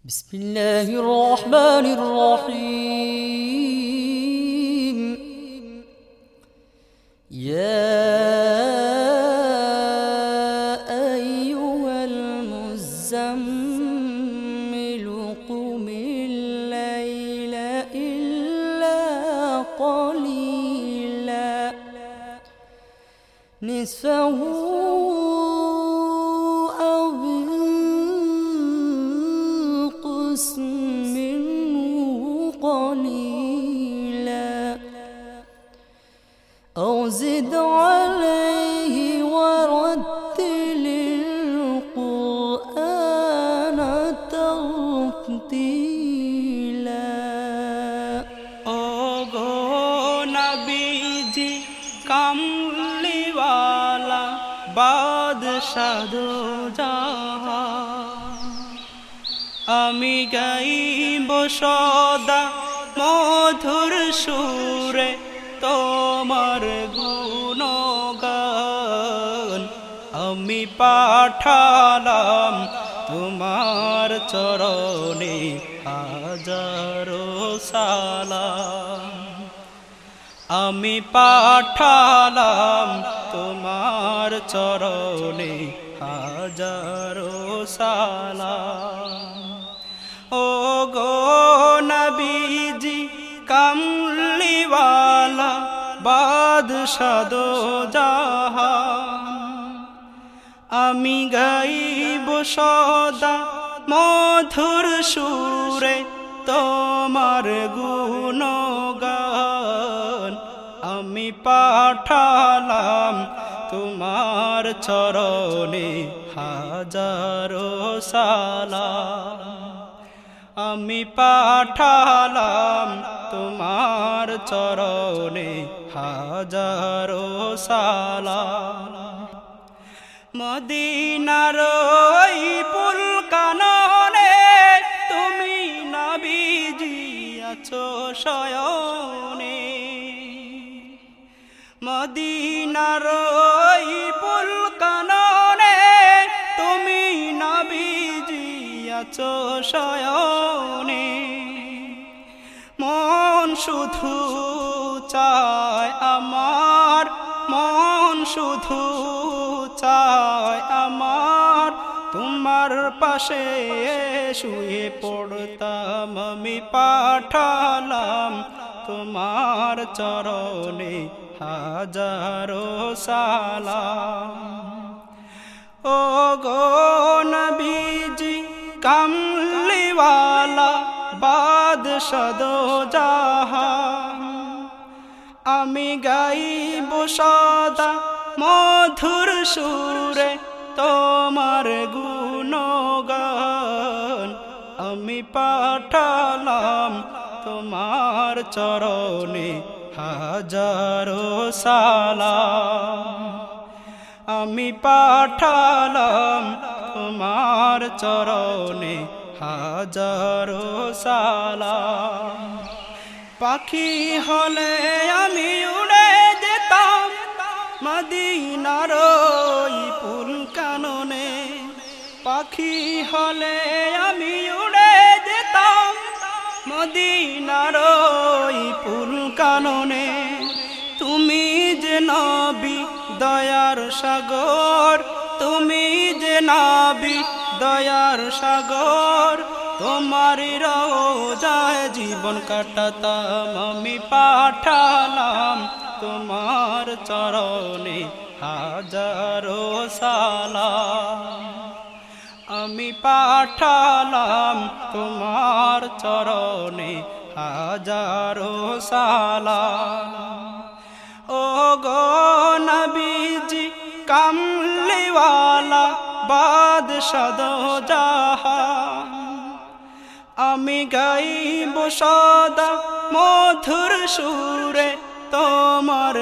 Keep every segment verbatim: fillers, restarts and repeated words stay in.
بسم الله الرحمن الرحيم يا أيها المزمل قم الليل إلا قليلا نصفه منه قليلا أو زد عليه ورتل القرآن ترتيلا ओगो नबीजी कमली वाला बादशाह दो जहां আমি গাইব সদা মধুর সুরে তোমার গুণগান আমি পাঠালাম তোমার চরণে হাজারো সালাম আমি পাঠালাম তোমার চরণে হাজারো সালাম ওগো নবীজি কমলি ওয়ালা বাদশাহ দো জাহান আমি গাইব সদা মধুর সুরে তোমার গুণগান আমি পাঠালাম তোমার চরণে হাজারো সালাম আমি পাঠালাম তোমার চরণে হাজারো সালাম মদিনার ওই পুলকাননে তুমি নবীজি আছো শয়নে মদিনার ওই পুলকাননে তুমি নবীজি আছো শয়নে মন শুধু চায় আমার মন শুধু চায় আমার তোমার পাশে শুয়ে পড়তাম আমি পাঠালাম তোমার চরণে হাজারো সালাম ওগো নবীজি কমলি ওয়ালা বাদশাহ দো জাহান আমি গাইব সদা মধুর সুরে তোমার গুণগান আমি পাঠালাম তোমার চরণে হাজারো সালাম আমি পাঠালাম তোমার চরণে হাজারো সালাম পাখি হলে আমি উড়ে যেতাম মদিনার ওই পুলকাননে পাখি হলে আমি উড়ে যেতাম মদিনার ওই পুলকাননে তুমি যে নবী দয়ার সাগর তুমি যে নবী দয়ার সাগর তোমারই রওজায় জীবন কাটাতাম আমি পাঠালাম তোমার চরণে হাজারো সালাম আমি পাঠালাম তোমার চরণে হাজারো সালাম ওগো নবীজি কমলি ওয়ালা বাদশাহ দো জাহান আমি গাইব সদা মধুর সুরে তোমার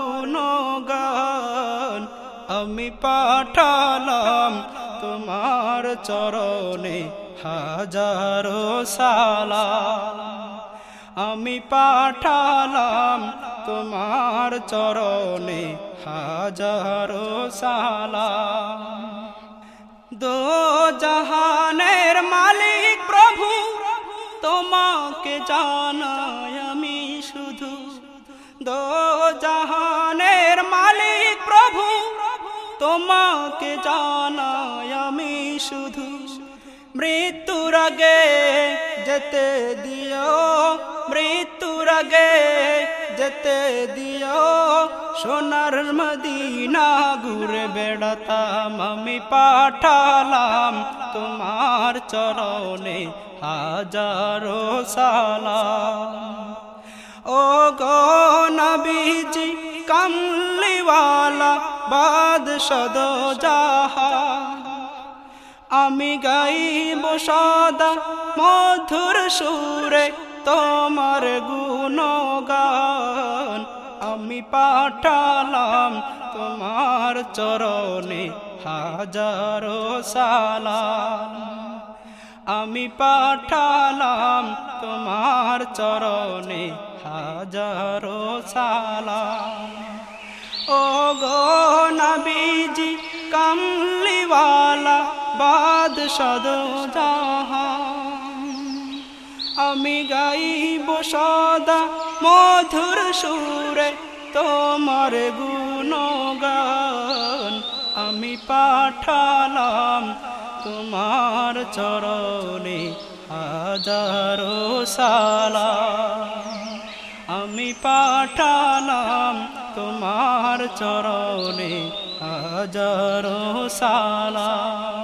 গুণগান আমি পাঠালাম তোমার চরণে হাজারো সালাম আমি পাঠালাম তোমার চরণে হাজারো সালাম দো জাহানের মালিক প্রভু তোমাকে জানাই আমি শুধু, দো জাহানের মালিক প্রভু তোমাকে জানাই আমি শুধু। মৃত্যুর আগে যেতে দিও, মৃত্যুর আগে যেতে দিও, সোনার মদিনা ঘুরে বেড়াতাম। আমি পাঠালাম তোমার চরণে হাজারো সালাম। ও গো নবীজি কামলিওয়ালা বাদশাহ দো জাহান, আমি গাইব সদা মধুর সুরে তোমার গুণগান। আমি পাঠালাম তোমার চরণে হাজারো সালাম। আমি পাঠালাম তোমার চরণে হাজারো সালাম। ও গো নবীজি কামলিওয়ালা বাদশাহ দো জাহান, আমি গাইব সদা মধুর সুরে তোমার গুণগান। আমি পাঠালাম তোমার চরণে হাজারো সালাম। আমি পাঠালাম তোমার চরণে হাজারো সালাম।